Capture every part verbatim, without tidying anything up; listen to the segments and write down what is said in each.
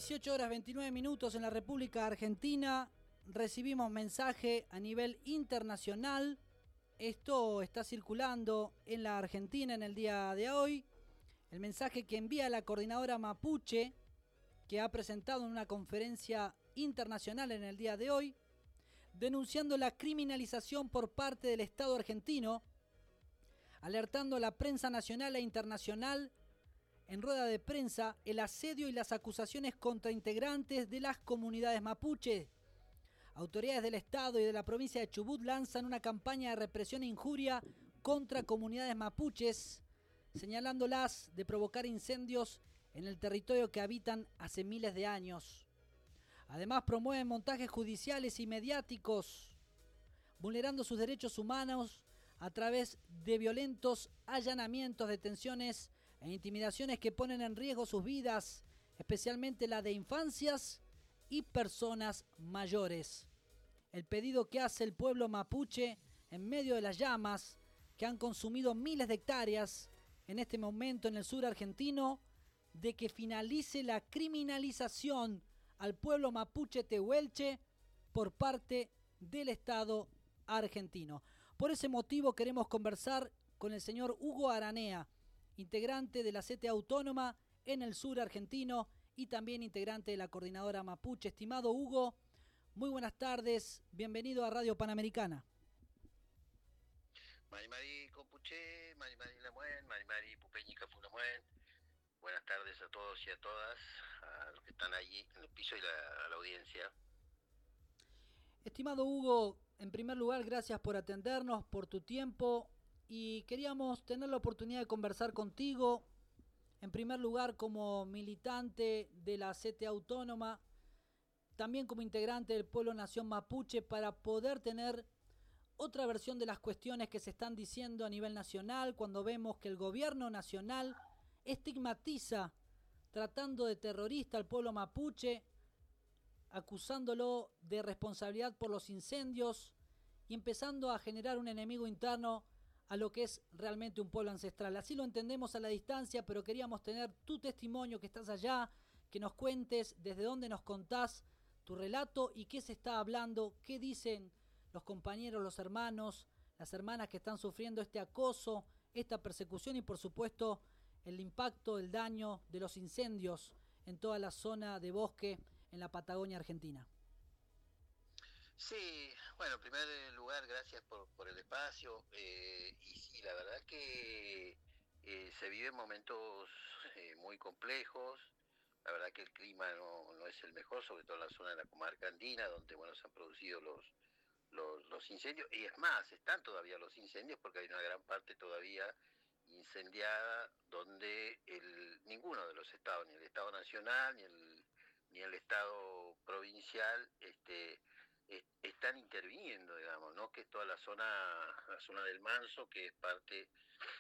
dieciocho horas veintinueve minutos en la República Argentina. Recibimos mensaje a nivel internacional. Esto está circulando en la Argentina en el día de hoy. El mensaje que envía la coordinadora mapuche, que ha presentado en una conferencia internacional en el día de hoy, denunciando la criminalización por parte del Estado argentino, alertando a la prensa nacional e internacional en rueda de prensa el asedio y las acusaciones contra integrantes de las comunidades mapuche. Autoridades del Estado y de la provincia de Chubut lanzan una campaña de represión e injuria contra comunidades mapuches, señalándolas de provocar incendios en el territorio que habitan hace miles de años. Además, promueven montajes judiciales y mediáticos, vulnerando sus derechos humanos a través de violentos allanamientos, detenciones e intimidaciones que ponen en riesgo sus vidas, especialmente la de infancias y personas mayores. El pedido que hace el pueblo mapuche en medio de las llamas que han consumido miles de hectáreas en este momento en el sur argentino, de que finalice la criminalización al pueblo mapuche tehuelche por parte del Estado argentino. Por ese motivo queremos conversar con el señor Hugo Aranea, integrante de la C T A Autónoma en el sur argentino y también integrante de la coordinadora mapuche. Estimado Hugo, muy buenas tardes, bienvenido a Radio Panamericana. Mari Mari Compuche, Mari Mari Lamuen, Mari Mari Pupeñica Fulamuen. Buenas tardes a todos y a todas, a los que están allí en el piso y la, a la audiencia. Estimado Hugo, en primer lugar, gracias por atendernos, por tu tiempo, y queríamos tener la oportunidad de conversar contigo, en primer lugar como militante de la C T A Autónoma, también como integrante del Pueblo Nación Mapuche, para poder tener otra versión de las cuestiones que se están diciendo a nivel nacional, cuando vemos que el gobierno nacional estigmatiza, tratando de terrorista al pueblo mapuche, acusándolo de responsabilidad por los incendios y empezando a generar un enemigo interno a lo que es realmente un pueblo ancestral. Así lo entendemos a la distancia, pero queríamos tener tu testimonio, que estás allá, que nos cuentes desde dónde nos contás tu relato y qué se está hablando, qué dicen los compañeros, los hermanos, las hermanas que están sufriendo este acoso, esta persecución y por supuesto el impacto, el daño de los incendios en toda la zona de bosque en la Patagonia Argentina. Sí, bueno, en primer lugar, gracias por, por el espacio. Eh, y sí, la verdad que eh, se viven momentos eh, muy complejos. La verdad que el clima no, no es el mejor, sobre todo en la zona de la comarca andina, donde bueno se han producido los, los, los incendios. Y es más, están todavía los incendios porque hay una gran parte todavía incendiada donde el, ninguno de los estados, ni el Estado Nacional, ni el, ni el Estado Provincial, este, están interviniendo, digamos, ¿no? Que es toda la zona, la zona del Manso, que es parte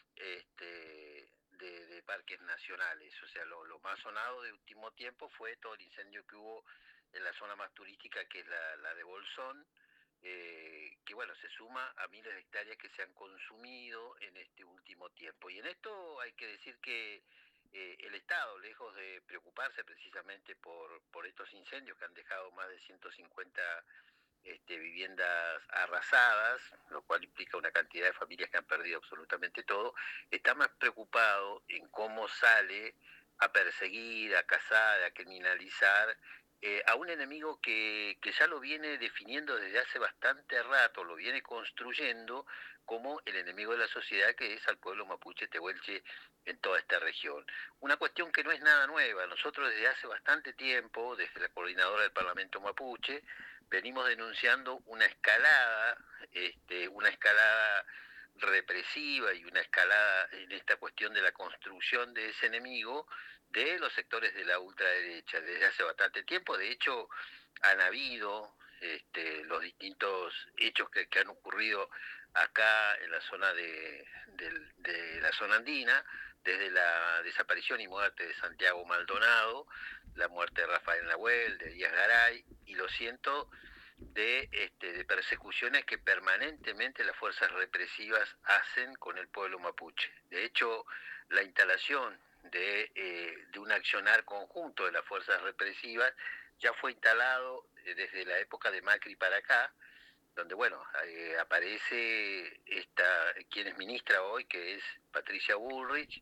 este, de, de parques nacionales. O sea, lo, lo más sonado de último tiempo fue todo el incendio que hubo en la zona más turística, que es la, la de Bolsón, eh, que bueno, se suma a miles de hectáreas que se han consumido en este último tiempo. Y en esto hay que decir que Eh, el Estado, lejos de preocuparse precisamente por, por estos incendios que han dejado más de ciento cincuenta este, viviendas arrasadas, lo cual implica una cantidad de familias que han perdido absolutamente todo, está más preocupado en cómo sale a perseguir, a cazar, a criminalizar eh, a un enemigo que, que ya lo viene definiendo desde hace bastante rato, lo viene construyendo como el enemigo de la sociedad, que es al pueblo mapuche tehuelche en toda esta región. Una cuestión que no es nada nueva. Nosotros desde hace bastante tiempo, desde la coordinadora del Parlamento Mapuche, venimos denunciando una escalada, este, una escalada represiva y una escalada en esta cuestión de la construcción de ese enemigo de los sectores de la ultraderecha desde hace bastante tiempo. De hecho, han habido este, los distintos hechos que, que han ocurrido acá en la zona de, de, de la zona andina, desde la desaparición y muerte de Santiago Maldonado, la muerte de Rafael Nahuel, de Díaz Garay, y lo siento, de, este, de persecuciones que permanentemente las fuerzas represivas hacen con el pueblo mapuche. De hecho, la instalación de, eh, de un accionar conjunto de las fuerzas represivas ya fue instalado desde la época de Macri para acá, donde, bueno, eh, aparece esta, quien es ministra hoy, que es Patricia Bullrich,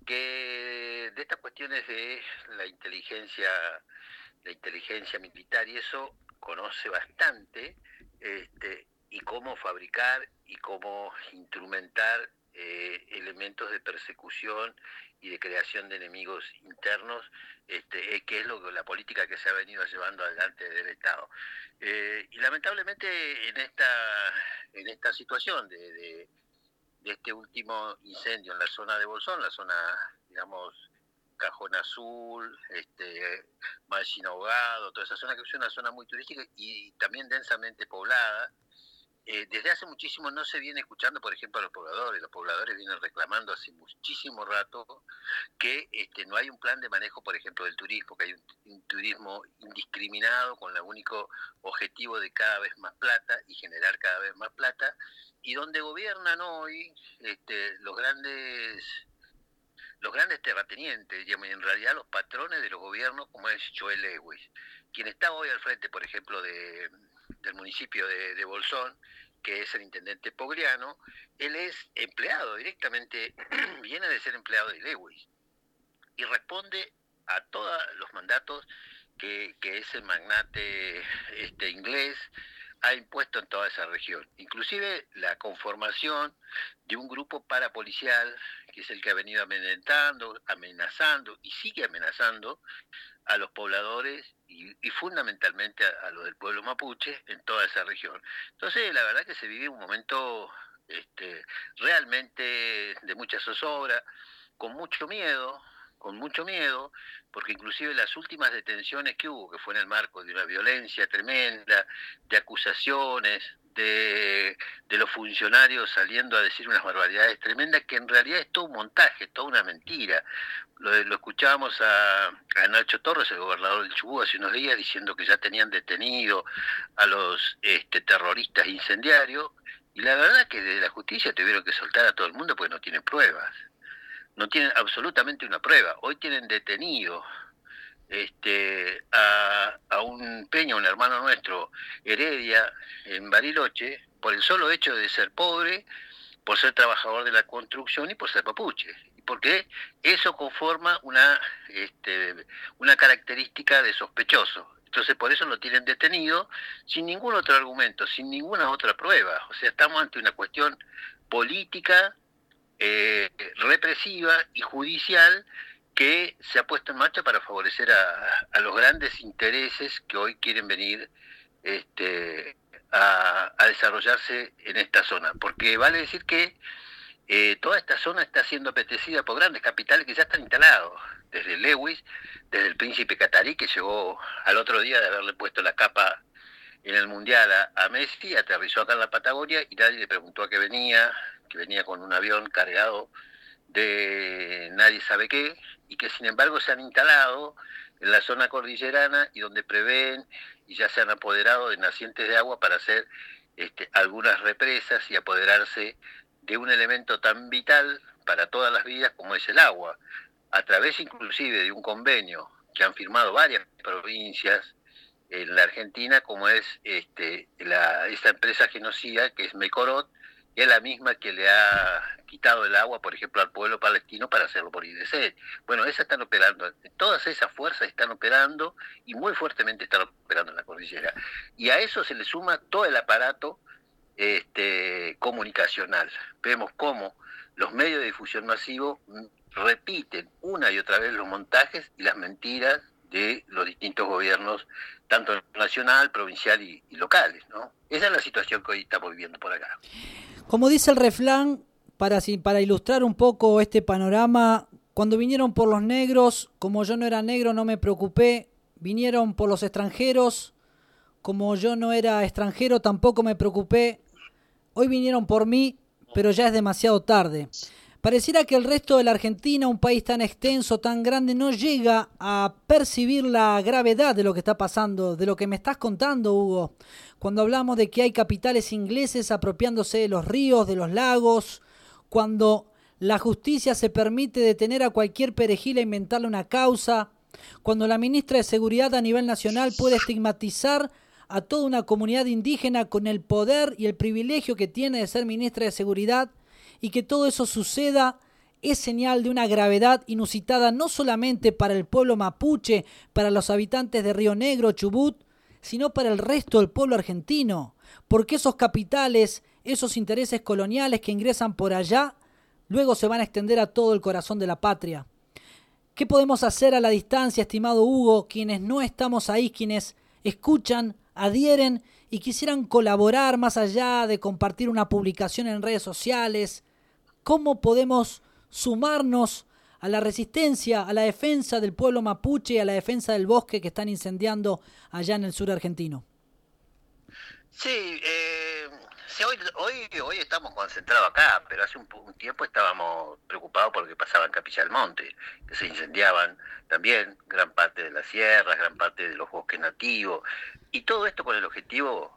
que de estas cuestiones de la inteligencia, la inteligencia militar y eso conoce bastante, este, y cómo fabricar y cómo instrumentar eh, elementos de persecución y de creación de enemigos internos, este, eh, que es lo que la política que se ha venido llevando adelante del Estado. Eh, y lamentablemente en esta, en esta situación de, de, de este último incendio en la zona de Bolsón, la zona, digamos, Cajón Azul, este, Machín Ahogado, toda esa zona que es una zona muy turística y también densamente poblada. Eh, desde hace muchísimo no se viene escuchando, por ejemplo, a los pobladores. Los pobladores vienen reclamando hace muchísimo rato que este, no hay un plan de manejo, por ejemplo, del turismo, que hay un, un turismo indiscriminado con el único objetivo de cada vez más plata y generar cada vez más plata, y donde gobiernan hoy este, los grandes los grandes terratenientes, y en realidad los patrones de los gobiernos, como es Joel Lewis, quien está hoy al frente, por ejemplo, de del municipio de, de Bolsón, que es el intendente Pogliano. Él es empleado directamente, viene de ser empleado de Lewis, y responde a todos los mandatos que, que ese magnate este, inglés ha impuesto en toda esa región, inclusive la conformación de un grupo parapolicial, que es el que ha venido amenazando, amenazando y sigue amenazando a los pobladores y, y fundamentalmente a, a los del pueblo mapuche en toda esa región. Entonces, la verdad que se vive un momento este, realmente de mucha zozobra, con mucho miedo, con mucho miedo, porque inclusive las últimas detenciones que hubo, que fue en el marco de una violencia tremenda, de acusaciones, de, de los funcionarios saliendo a decir unas barbaridades tremendas, que en realidad es todo un montaje, toda una mentira. Lo, lo escuchábamos a, a Nacho Torres, el gobernador del Chubut, hace unos días, diciendo que ya tenían detenido a los este, terroristas incendiarios, y la verdad es que desde la justicia tuvieron que soltar a todo el mundo porque no tienen pruebas. No tienen absolutamente una prueba. Hoy tienen detenido este, a, a un Peña, un hermano nuestro, Heredia, en Bariloche, por el solo hecho de ser pobre, por ser trabajador de la construcción y por ser mapuche. Porque eso conforma una, este, una característica de sospechoso. Entonces por eso lo tienen detenido sin ningún otro argumento, sin ninguna otra prueba. O sea, estamos ante una cuestión política, Eh, represiva y judicial que se ha puesto en marcha para favorecer a, a los grandes intereses que hoy quieren venir este, a, a desarrollarse en esta zona. Porque vale decir que eh, toda esta zona está siendo apetecida por grandes capitales que ya están instalados, desde Lewis, desde el príncipe catarí, que llegó al otro día de haberle puesto la capa en el Mundial a, a Messi, aterrizó acá en la Patagonia y nadie le preguntó a qué venía, que venía con un avión cargado de nadie sabe qué, y que sin embargo se han instalado en la zona cordillerana y donde prevén y ya se han apoderado de nacientes de agua para hacer este, algunas represas y apoderarse de un elemento tan vital para todas las vidas como es el agua, a través inclusive de un convenio que han firmado varias provincias en la Argentina, como es este, la, esta empresa genocida que es Mecorot, que es la misma que le ha quitado el agua, por ejemplo, al pueblo palestino para hacerlo morir de sed. Bueno, esas están operando, todas esas fuerzas están operando y muy fuertemente están operando en la cordillera. Y a eso se le suma todo el aparato este, comunicacional. Vemos cómo los medios de difusión masivo repiten una y otra vez los montajes y las mentiras de los distintos gobiernos, tanto nacional, provincial y, y locales, ¿no? Esa es la situación que hoy estamos viviendo por acá. Como dice el refrán, para, para ilustrar un poco este panorama, cuando vinieron por los negros, como yo no era negro no me preocupé, vinieron por los extranjeros, como yo no era extranjero tampoco me preocupé, hoy vinieron por mí, pero ya es demasiado tarde. Pareciera que el resto de la Argentina, un país tan extenso, tan grande, no llega a percibir la gravedad de lo que está pasando, de lo que me estás contando, Hugo. Cuando hablamos de que hay capitales ingleses apropiándose de los ríos, de los lagos, cuando la justicia se permite detener a cualquier perejil e inventarle una causa, cuando la ministra de Seguridad a nivel nacional puede estigmatizar a toda una comunidad indígena con el poder y el privilegio que tiene de ser ministra de Seguridad, y que todo eso suceda es señal de una gravedad inusitada no solamente para el pueblo mapuche, para los habitantes de Río Negro, Chubut, sino para el resto del pueblo argentino, porque esos capitales, esos intereses coloniales que ingresan por allá, luego se van a extender a todo el corazón de la patria. ¿Qué podemos hacer a la distancia, estimado Hugo, quienes no estamos ahí, quienes escuchan, adhieren y quisieran colaborar más allá de compartir una publicación en redes sociales? ¿Cómo podemos sumarnos a la resistencia, a la defensa del pueblo mapuche y a la defensa del bosque que están incendiando allá en el sur argentino? Sí, eh, sí hoy, hoy, hoy estamos concentrados acá, pero hace un, un tiempo estábamos preocupados por lo que pasaba en Capilla del Monte, que se incendiaban también gran parte de las sierras, gran parte de los bosques nativos, y todo esto con el objetivo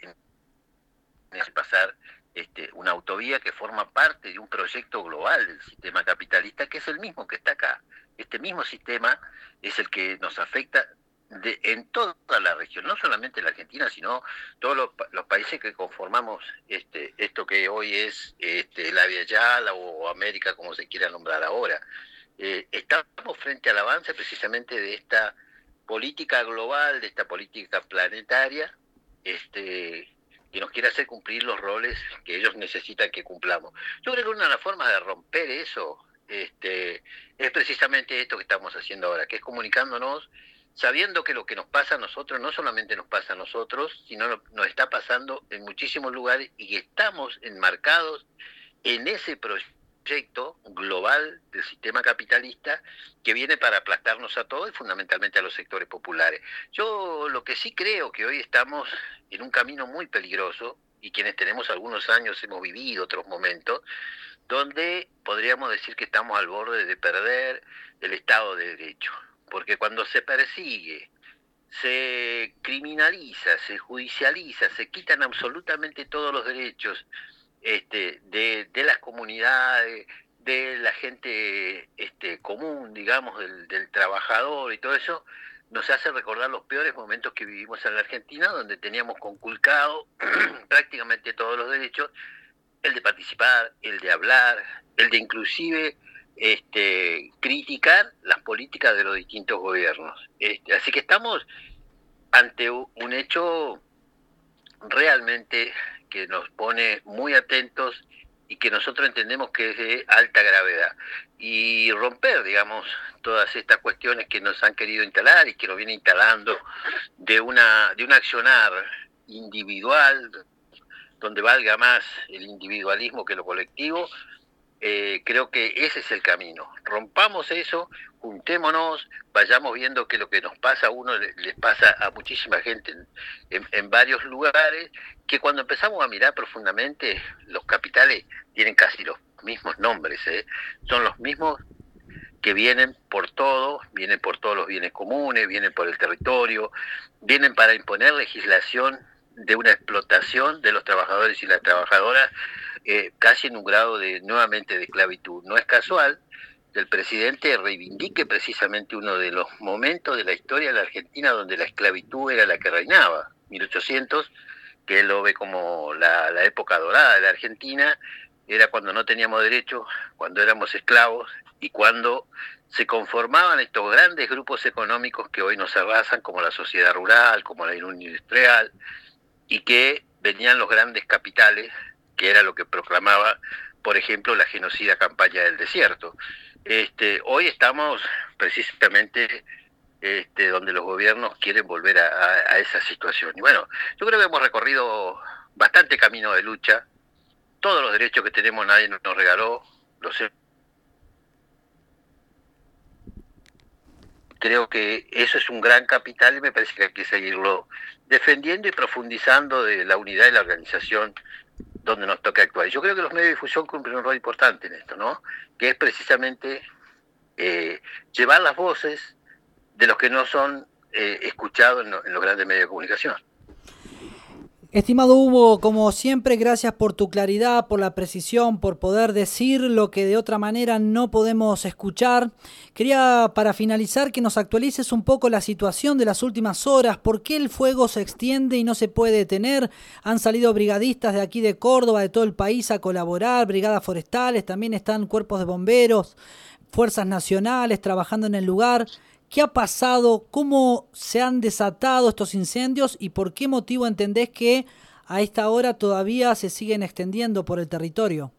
de pasar este, una autovía que forma parte de un proyecto global del sistema capitalista, que es el mismo que está acá. Este mismo sistema es el que nos afecta de, en toda la región, no solamente la Argentina, sino todos los, los países que conformamos este, esto que hoy es este, la Via Yala o América, como se quiera nombrar ahora. Eh, estamos frente al avance precisamente de esta política global, de esta política planetaria, este, que nos quiere hacer cumplir los roles que ellos necesitan que cumplamos. Yo creo que una de las formas de romper eso este, es precisamente esto que estamos haciendo ahora, que es comunicándonos, sabiendo que lo que nos pasa a nosotros no solamente nos pasa a nosotros, sino nos está pasando en muchísimos lugares y que estamos enmarcados en ese proyecto global del sistema capitalista que viene para aplastarnos a todos y fundamentalmente a los sectores populares. Yo lo que sí creo que hoy estamos en un camino muy peligroso, y quienes tenemos algunos años hemos vivido otros momentos, donde podríamos decir que estamos al borde de perder el Estado de Derecho. Porque cuando se persigue, se criminaliza, se judicializa, se quitan absolutamente todos los derechos este, de, de las comunidades, de la gente este, común, digamos, del, del trabajador y todo eso, nos hace recordar los peores momentos que vivimos en la Argentina, donde teníamos conculcado prácticamente todos los derechos, el de participar, el de hablar, el de inclusive este, criticar las políticas de los distintos gobiernos. Este, así que estamos ante un hecho realmente que nos pone muy atentos y que nosotros entendemos que es de alta gravedad. Y romper, digamos, todas estas cuestiones que nos han querido instalar y que nos viene instalando de una de un accionar individual, donde valga más el individualismo que lo colectivo, eh, creo que ese es el camino. Rompamos eso, juntémonos, vayamos viendo que lo que nos pasa a uno les, les pasa a muchísima gente en, en, en varios lugares, que cuando empezamos a mirar profundamente, los capitales tienen casi los mismos nombres, ¿eh? Son los mismos que vienen por todo, vienen por todos los bienes comunes, vienen por el territorio, vienen para imponer legislación de una explotación de los trabajadores y las trabajadoras, eh, casi en un grado de nuevamente de esclavitud. No es casual que el presidente reivindique precisamente uno de los momentos de la historia de la Argentina donde la esclavitud era la que reinaba, mil ochocientos, que él lo ve como la, la época dorada de la Argentina, era cuando no teníamos derechos, cuando éramos esclavos y cuando se conformaban estos grandes grupos económicos que hoy nos arrasan, como la sociedad rural, como la industrial, y que venían los grandes capitales, que era lo que proclamaba, por ejemplo, la genocida campaña del desierto. Este, hoy estamos precisamente este, donde los gobiernos quieren volver a, a, a esa situación. Y bueno, yo creo que hemos recorrido bastante camino de lucha. Todos los derechos que tenemos nadie nos regaló, los he... Creo que eso es un gran capital y me parece que hay que seguirlo defendiendo y profundizando de la unidad y la organización donde nos toca actuar. Y yo creo que los medios de difusión cumplen un rol importante en esto, ¿no? Que es precisamente eh, llevar las voces de los que no son eh, escuchados en, lo, en los grandes medios de comunicación. Estimado Hugo, como siempre, gracias por tu claridad, por la precisión, por poder decir lo que de otra manera no podemos escuchar. Quería, para finalizar, que nos actualices un poco la situación de las últimas horas. ¿Por qué el fuego se extiende y no se puede detener? Han salido brigadistas de aquí de Córdoba, de todo el país, a colaborar, brigadas forestales, también están cuerpos de bomberos, fuerzas nacionales trabajando en el lugar. ¿Qué ha pasado? ¿Cómo se han desatado estos incendios? ¿Y por qué motivo entendés que a esta hora todavía se siguen extendiendo por el territorio?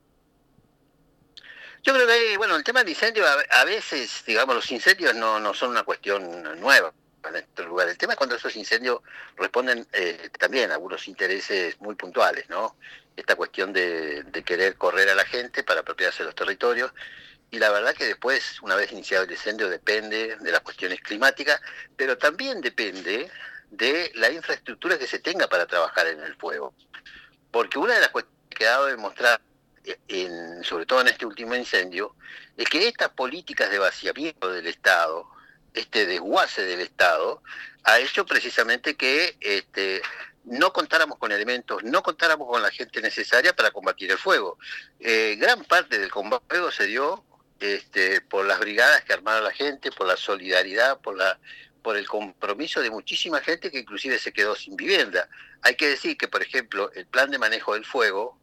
Yo creo que, bueno, el tema del incendio, a, a veces, digamos, los incendios no, no son una cuestión nueva en este lugar. El tema es cuando esos incendios responden eh, también a algunos intereses muy puntuales, ¿no? Esta cuestión de, de querer correr a la gente para apropiarse de los territorios. Y la verdad que después, una vez iniciado el incendio, depende de las cuestiones climáticas, pero también depende de la infraestructura que se tenga para trabajar en el fuego. Porque una de las cuestiones que ha dado de demostrar, en, sobre todo en este último incendio, es que estas políticas de vaciamiento del Estado, este desguace del Estado, ha hecho precisamente que este, no contáramos con elementos, no contáramos con la gente necesaria para combatir el fuego. Eh, gran parte del combate al fuego se dio Este, por las brigadas que armaron la gente, por la solidaridad, por la por el compromiso de muchísima gente que inclusive se quedó sin vivienda. Hay que decir que, por ejemplo, el plan de manejo del fuego,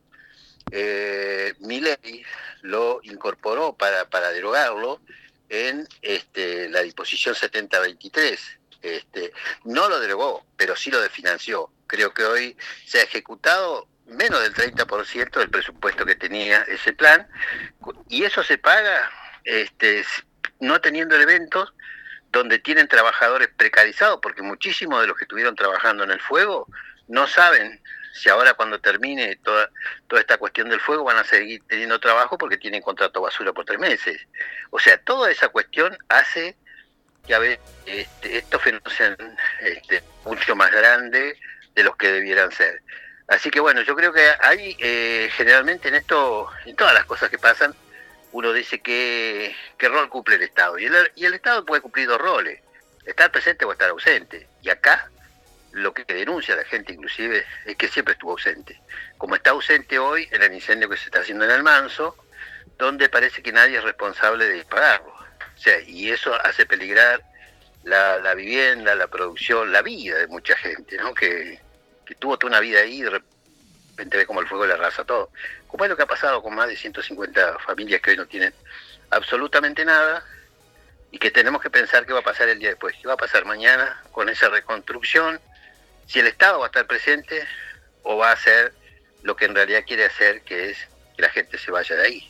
eh, Milei lo incorporó para, para derogarlo en este, la disposición setenta veintitrés. Este, no lo derogó, pero sí lo desfinanció. Creo que hoy se ha ejecutado menos del treinta por ciento del presupuesto que tenía ese plan, y eso se paga este, no teniendo eventos donde tienen trabajadores precarizados, porque muchísimos de los que estuvieron trabajando en el fuego no saben si ahora cuando termine toda, toda esta cuestión del fuego van a seguir teniendo trabajo porque tienen contrato basura por tres meses. O sea, toda esa cuestión hace que a veces este, estos fenómenos sean este, mucho más grandes de los que debieran ser. Así que bueno, yo creo que hay eh, generalmente en esto, en todas las cosas que pasan, uno dice que qué rol cumple el Estado. Y el, y el Estado puede cumplir dos roles, estar presente o estar ausente. Y acá lo que denuncia la gente inclusive es que siempre estuvo ausente. Como está ausente hoy en el incendio que se está haciendo en el Manso, donde parece que nadie es responsable de dispararlo. O sea, y eso hace peligrar la, la vivienda, la producción, la vida de mucha gente, ¿no? Que que tuvo toda una vida ahí y de repente ve como el fuego le arrasa todo. Como es lo que ha pasado con más de ciento cincuenta familias que hoy no tienen absolutamente nada y que tenemos que pensar qué va a pasar el día después, qué va a pasar mañana con esa reconstrucción, si el Estado va a estar presente o va a hacer lo que en realidad quiere hacer, que es que la gente se vaya de ahí.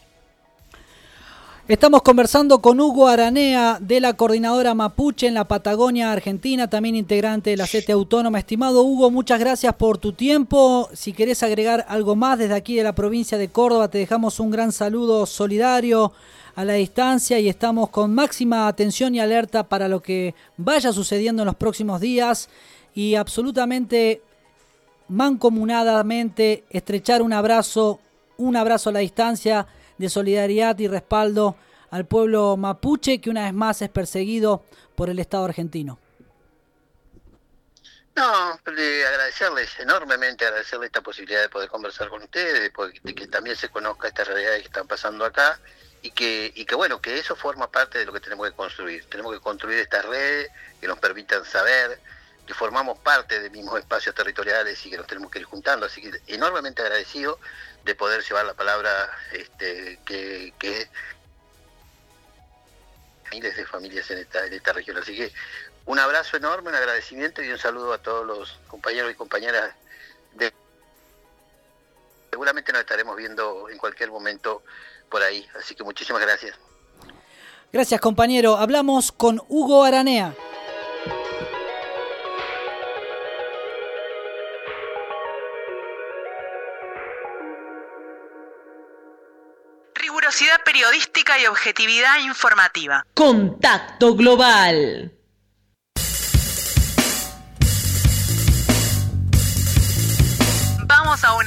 Estamos conversando con Hugo Aranea de la Coordinadora Mapuche en la Patagonia Argentina, también integrante de la C E T Autónoma. Estimado Hugo, muchas gracias por tu tiempo. Si querés agregar algo más desde aquí de la provincia de Córdoba, te dejamos un gran saludo solidario a la distancia y estamos con máxima atención y alerta para lo que vaya sucediendo en los próximos días y absolutamente mancomunadamente estrechar un abrazo, un abrazo a la distancia de solidaridad y respaldo al pueblo mapuche que una vez más es perseguido por el Estado argentino. No, de agradecerles enormemente, agradecerles esta posibilidad de poder conversar con ustedes, de, de que también se conozca estas realidades que están pasando acá y que, y que bueno, que eso forma parte de lo que tenemos que construir. Tenemos que construir estas redes que nos permitan saber que formamos parte de mismos espacios territoriales y que nos tenemos que ir juntando. Así que enormemente agradecido de poder llevar la palabra este, que, que miles de familias en esta, en esta región. Así que un abrazo enorme, un agradecimiento y un saludo a todos los compañeros y compañeras. De... Seguramente nos estaremos viendo en cualquier momento por ahí. Así que muchísimas gracias. Gracias, compañero. Hablamos con Hugo Aranea. Rigurosidad periodística y objetividad informativa. Contacto Global. Vamos a una